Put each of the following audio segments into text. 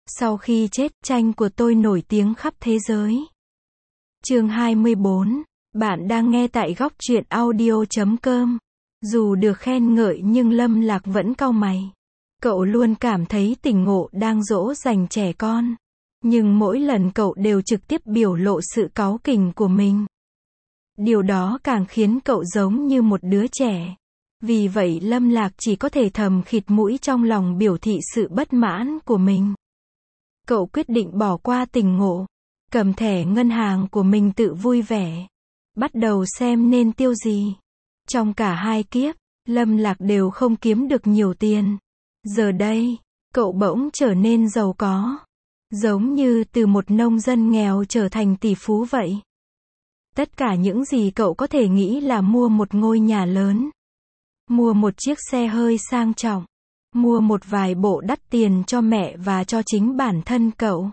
Sau khi chết, tranh của tôi nổi tiếng khắp thế giới. Chương 24. Bạn đang nghe tại góc truyện audio.com. Dù được khen ngợi nhưng Lâm Lạc vẫn cau mày. Cậu luôn cảm thấy Tỉnh Ngộ đang dỗ dành trẻ con. Nhưng mỗi lần cậu đều trực tiếp biểu lộ sự cáu kỉnh của mình. Điều đó càng khiến cậu giống như một đứa trẻ. Vì vậy Lâm Lạc chỉ có thể thầm khịt mũi trong lòng biểu thị sự bất mãn của mình. Cậu quyết định bỏ qua Tỉnh Ngộ, cầm thẻ ngân hàng của mình tự vui vẻ, bắt đầu xem nên tiêu gì. Trong cả hai kiếp, Lâm Lạc đều không kiếm được nhiều tiền. Giờ đây, cậu bỗng trở nên giàu có, giống như từ một nông dân nghèo trở thành tỷ phú vậy. Tất cả những gì cậu có thể nghĩ là mua một ngôi nhà lớn, mua một chiếc xe hơi sang trọng, mua một vài bộ đắt tiền cho mẹ và cho chính bản thân cậu.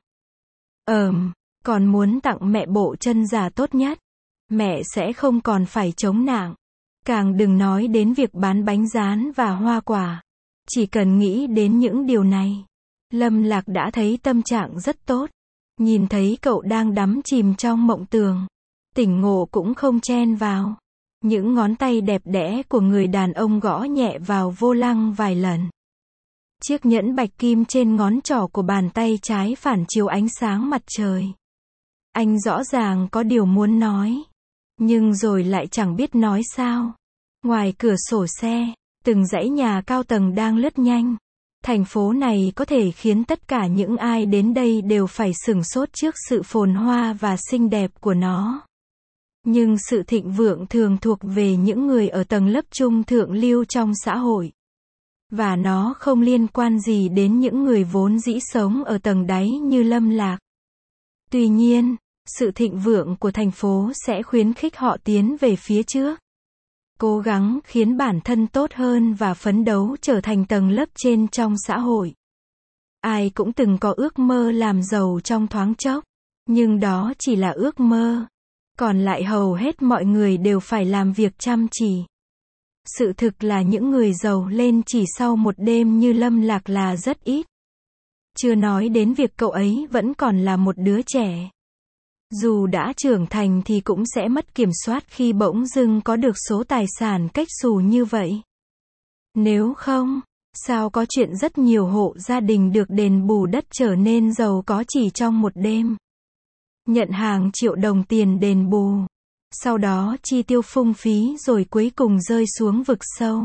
Còn muốn tặng mẹ bộ chân giả tốt nhất. Mẹ sẽ không còn phải chống nạng. Càng đừng nói đến việc bán bánh rán và hoa quả. Chỉ cần nghĩ đến những điều này, Lâm Lạc đã thấy tâm trạng rất tốt. Nhìn thấy cậu đang đắm chìm trong mộng tưởng, Tỉnh Ngộ cũng không chen vào. Những ngón tay đẹp đẽ của người đàn ông gõ nhẹ vào vô lăng vài lần. Chiếc nhẫn bạch kim trên ngón trỏ của bàn tay trái phản chiếu ánh sáng mặt trời. Anh rõ ràng có điều muốn nói, nhưng rồi lại chẳng biết nói sao. Ngoài cửa sổ xe, từng dãy nhà cao tầng đang lướt nhanh. Thành phố này có thể khiến tất cả những ai đến đây đều phải sửng sốt trước sự phồn hoa và xinh đẹp của nó. Nhưng sự thịnh vượng thường thuộc về những người ở tầng lớp trung thượng lưu trong xã hội. Và nó không liên quan gì đến những người vốn dĩ sống ở tầng đáy như Lâm Lạc. Tuy nhiên, sự thịnh vượng của thành phố sẽ khuyến khích họ tiến về phía trước. Cố gắng khiến bản thân tốt hơn và phấn đấu trở thành tầng lớp trên trong xã hội. Ai cũng từng có ước mơ làm giàu trong thoáng chốc. Nhưng đó chỉ là ước mơ. Còn lại hầu hết mọi người đều phải làm việc chăm chỉ. Sự thực là những người giàu lên chỉ sau một đêm như Lâm Lạc là rất ít. Chưa nói đến việc cậu ấy vẫn còn là một đứa trẻ. Dù đã trưởng thành thì cũng sẽ mất kiểm soát khi bỗng dưng có được số tài sản cách xù như vậy. Nếu không, sao có chuyện rất nhiều hộ gia đình được đền bù đất trở nên giàu có chỉ trong một đêm. Nhận hàng triệu đồng tiền đền bù. Sau đó chi tiêu phung phí rồi cuối cùng rơi xuống vực sâu.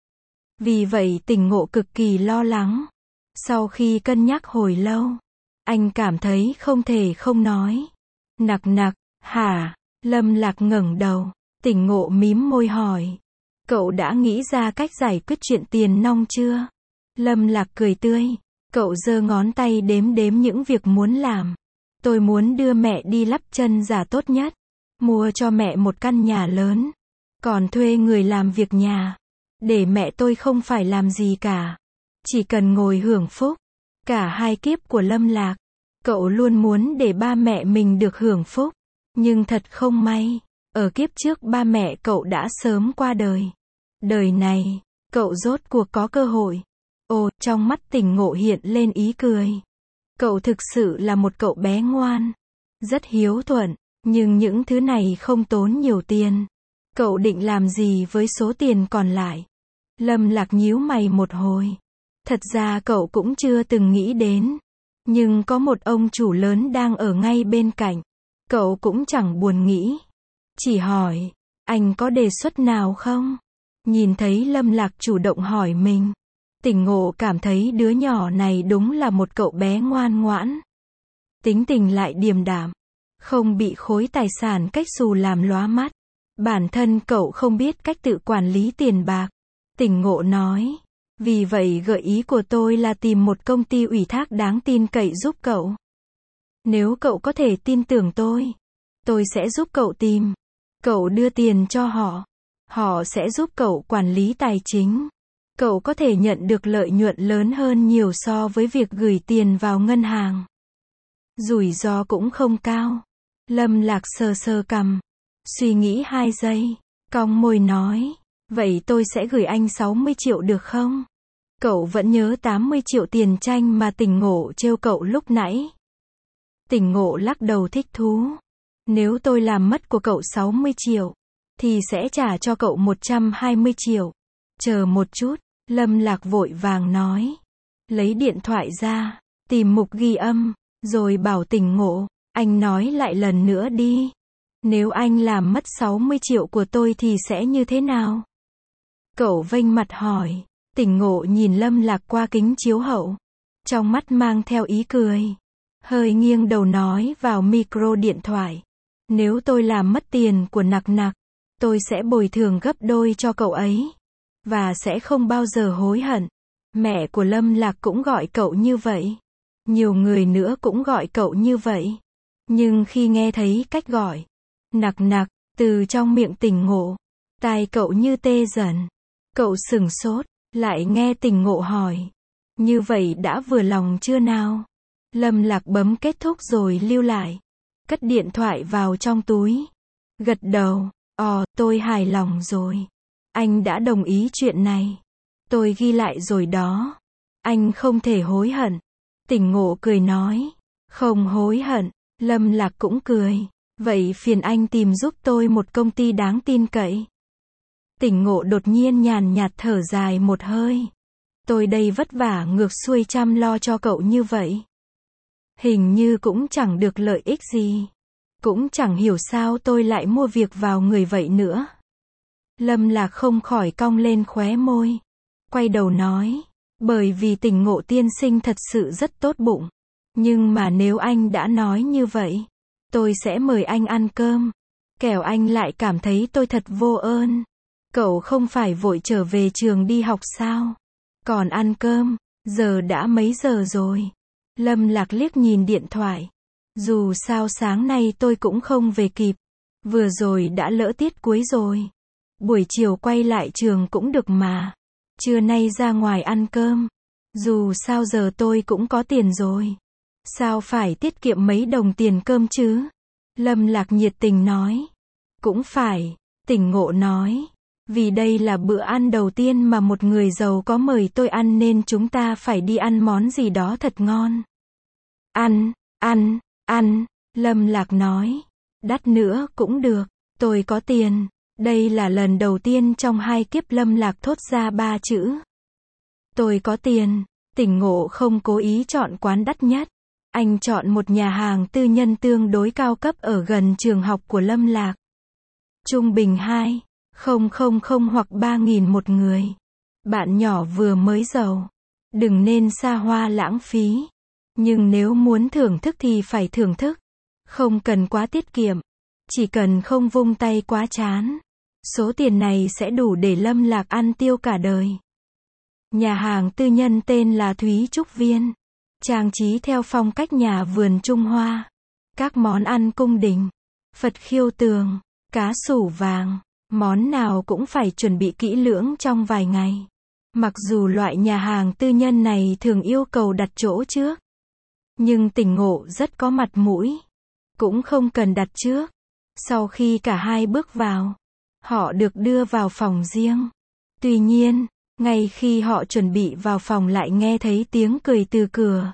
Vì vậy Tỉnh Ngộ cực kỳ lo lắng. Sau khi cân nhắc hồi lâu, anh cảm thấy không thể không nói. Nặc, hả? Lâm Lạc ngẩng đầu. Tỉnh Ngộ mím môi hỏi. Cậu đã nghĩ ra cách giải quyết chuyện tiền nong chưa? Lâm Lạc cười tươi. Cậu giơ ngón tay đếm những việc muốn làm. Tôi muốn đưa mẹ đi lắp chân giả tốt nhất. Mua cho mẹ một căn nhà lớn. Còn thuê người làm việc nhà. Để mẹ tôi không phải làm gì cả. Chỉ cần ngồi hưởng phúc. Cả hai kiếp của Lâm Lạc, cậu luôn muốn để ba mẹ mình được hưởng phúc. Nhưng thật không may, ở kiếp trước ba mẹ cậu đã sớm qua đời. Đời này, cậu rốt cuộc có cơ hội. Ồ, trong mắt Tỉnh Ngộ hiện lên ý cười. Cậu thực sự là một cậu bé ngoan. Rất hiếu thuận, nhưng những thứ này không tốn nhiều tiền. Cậu định làm gì với số tiền còn lại? Lâm Lạc nhíu mày một hồi. Thật ra cậu cũng chưa từng nghĩ đến. Nhưng có một ông chủ lớn đang ở ngay bên cạnh. Cậu cũng chẳng buồn nghĩ. Chỉ hỏi, anh có đề xuất nào không? Nhìn thấy Lâm Lạc chủ động hỏi mình. Tỉnh Ngộ cảm thấy đứa nhỏ này đúng là một cậu bé ngoan ngoãn. Tính tình lại điềm đạm. Không bị khối tài sản cách xù làm lóa mắt. Bản thân cậu không biết cách tự quản lý tiền bạc. Tỉnh Ngộ nói. Vì vậy gợi ý của tôi là tìm một công ty ủy thác đáng tin cậy giúp cậu. Nếu cậu có thể tin tưởng tôi sẽ giúp cậu tìm. Cậu đưa tiền cho họ. Họ sẽ giúp cậu quản lý tài chính. Cậu có thể nhận được lợi nhuận lớn hơn nhiều so với việc gửi tiền vào ngân hàng. Rủi ro cũng không cao. Lâm Lạc sờ cằm. Suy nghĩ 2 giây. Cong môi nói. Vậy tôi sẽ gửi anh 60 triệu được không? Cậu vẫn nhớ 80 triệu tiền tranh mà Tỉnh Ngộ trêu cậu lúc nãy. Tỉnh Ngộ lắc đầu thích thú. Nếu tôi làm mất của cậu 60 triệu, thì sẽ trả cho cậu 120 triệu. Chờ một chút, Lâm Lạc vội vàng nói. Lấy điện thoại ra, tìm mục ghi âm, rồi bảo Tỉnh Ngộ, anh nói lại lần nữa đi. Nếu anh làm mất 60 triệu của tôi thì sẽ như thế nào? Cậu vênh mặt hỏi. Tỉnh Ngộ nhìn Lâm Lạc qua kính chiếu hậu. Trong mắt mang theo ý cười. Hơi nghiêng đầu nói vào micro điện thoại. Nếu tôi làm mất tiền của Nặc Nặc, tôi sẽ bồi thường gấp đôi cho cậu ấy. Và sẽ không bao giờ hối hận. Mẹ của Lâm Lạc cũng gọi cậu như vậy. Nhiều người nữa cũng gọi cậu như vậy. Nhưng khi nghe thấy cách gọi Nặc Nặc từ trong miệng Tỉnh Ngộ, tai cậu như tê dần. Cậu sửng sốt, lại nghe Tỉnh Ngộ hỏi. Như vậy đã vừa lòng chưa nào? Lâm Lạc bấm kết thúc rồi lưu lại. Cất điện thoại vào trong túi. Gật đầu. Tôi hài lòng rồi. Anh đã đồng ý chuyện này. Tôi ghi lại rồi đó. Anh không thể hối hận. Tỉnh Ngộ cười nói. Không hối hận. Lâm Lạc cũng cười. Vậy phiền anh tìm giúp tôi một công ty đáng tin cậy. Tỉnh Ngộ đột nhiên nhàn nhạt thở dài một hơi. Tôi đây vất vả ngược xuôi chăm lo cho cậu như vậy. Hình như cũng chẳng được lợi ích gì. Cũng chẳng hiểu sao tôi lại mua việc vào người vậy nữa. Lâm Lạc không khỏi cong lên khóe môi. Quay đầu nói. Bởi vì Tỉnh Ngộ tiên sinh thật sự rất tốt bụng. Nhưng mà nếu anh đã nói như vậy, tôi sẽ mời anh ăn cơm. Kẻo anh lại cảm thấy tôi thật vô ơn. Cậu không phải vội trở về trường đi học sao? Còn ăn cơm, giờ đã mấy giờ rồi? Lâm Lạc liếc nhìn điện thoại. Dù sao sáng nay tôi cũng không về kịp. Vừa rồi đã lỡ tiết cuối rồi. Buổi chiều quay lại trường cũng được mà. Trưa nay ra ngoài ăn cơm. Dù sao giờ tôi cũng có tiền rồi. Sao phải tiết kiệm mấy đồng tiền cơm chứ? Lâm Lạc nhiệt tình nói. Cũng phải, Tỉnh Ngộ nói. Vì đây là bữa ăn đầu tiên mà một người giàu có mời tôi ăn nên chúng ta phải đi ăn món gì đó thật ngon. Ăn, Lâm Lạc nói. Đắt nữa cũng được, tôi có tiền. Đây là lần đầu tiên trong 2 kiếp Lâm Lạc thốt ra 3 chữ. Tôi có tiền. Tỉnh Ngộ không cố ý chọn quán đắt nhất. Anh chọn một nhà hàng tư nhân tương đối cao cấp ở gần trường học của Lâm Lạc. Trung bình 2.000 hoặc 3.000 một người. Bạn nhỏ vừa mới giàu. Đừng nên xa hoa lãng phí. Nhưng nếu muốn thưởng thức thì phải thưởng thức. Không cần quá tiết kiệm. Chỉ cần không vung tay quá chán. Số tiền này sẽ đủ để Lâm Lạc ăn tiêu cả đời. Nhà hàng tư nhân tên là Thúy Trúc Viên. Trang trí theo phong cách nhà vườn Trung Hoa. Các món ăn cung đình, Phật khiêu tường, cá sủ vàng. Món nào cũng phải chuẩn bị kỹ lưỡng trong vài ngày. Mặc dù loại nhà hàng tư nhân này thường yêu cầu đặt chỗ trước. Nhưng Tỉnh Ngộ rất có mặt mũi. Cũng không cần đặt trước. Sau khi cả hai bước vào, họ được đưa vào phòng riêng. Tuy nhiên, ngay khi họ chuẩn bị vào phòng lại nghe thấy tiếng cười từ cửa.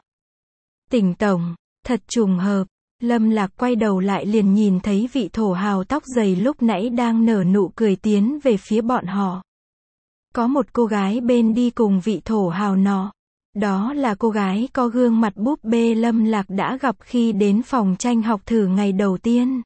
Tỉnh tổng, thật trùng hợp. Lâm Lạc quay đầu lại liền nhìn thấy vị thổ hào tóc dày lúc nãy đang nở nụ cười tiến về phía bọn họ. Có một cô gái bên đi cùng vị thổ hào nọ. Đó là cô gái có gương mặt búp bê Lâm Lạc đã gặp khi đến phòng tranh học thử ngày đầu tiên.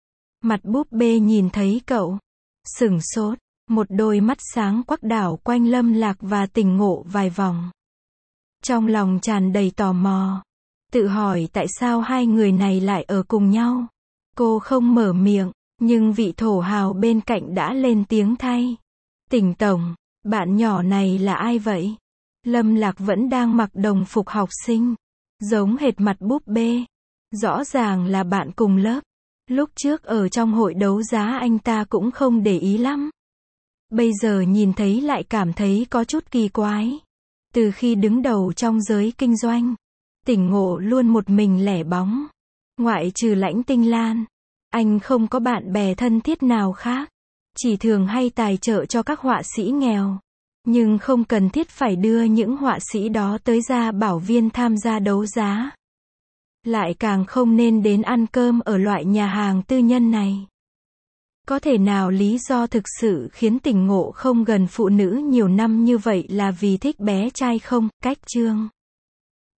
Mặt búp bê nhìn thấy cậu, sửng sốt, một đôi mắt sáng quắc đảo quanh Lâm Lạc và Tỉnh Ngộ vài vòng. Trong lòng tràn đầy tò mò, tự hỏi tại sao hai người này lại ở cùng nhau. Cô không mở miệng, nhưng vị thổ hào bên cạnh đã lên tiếng thay. Tỉnh tổng, bạn nhỏ này là ai vậy? Lâm Lạc vẫn đang mặc đồng phục học sinh, giống hệt mặt búp bê. Rõ ràng là bạn cùng lớp. Lúc trước ở trong hội đấu giá anh ta cũng không để ý lắm. Bây giờ nhìn thấy lại cảm thấy có chút kỳ quái. Từ khi đứng đầu trong giới kinh doanh, Tỉnh Ngộ luôn một mình lẻ bóng. Ngoại trừ Lãnh Tinh Lan, anh không có bạn bè thân thiết nào khác. Chỉ thường hay tài trợ cho các họa sĩ nghèo. Nhưng không cần thiết phải đưa những họa sĩ đó tới gia bảo viên tham gia đấu giá. Lại càng không nên đến ăn cơm ở loại nhà hàng tư nhân này. Có thể nào lý do thực sự khiến Tỉnh Ngộ không gần phụ nữ nhiều năm như vậy là vì thích bé trai không? Cách chương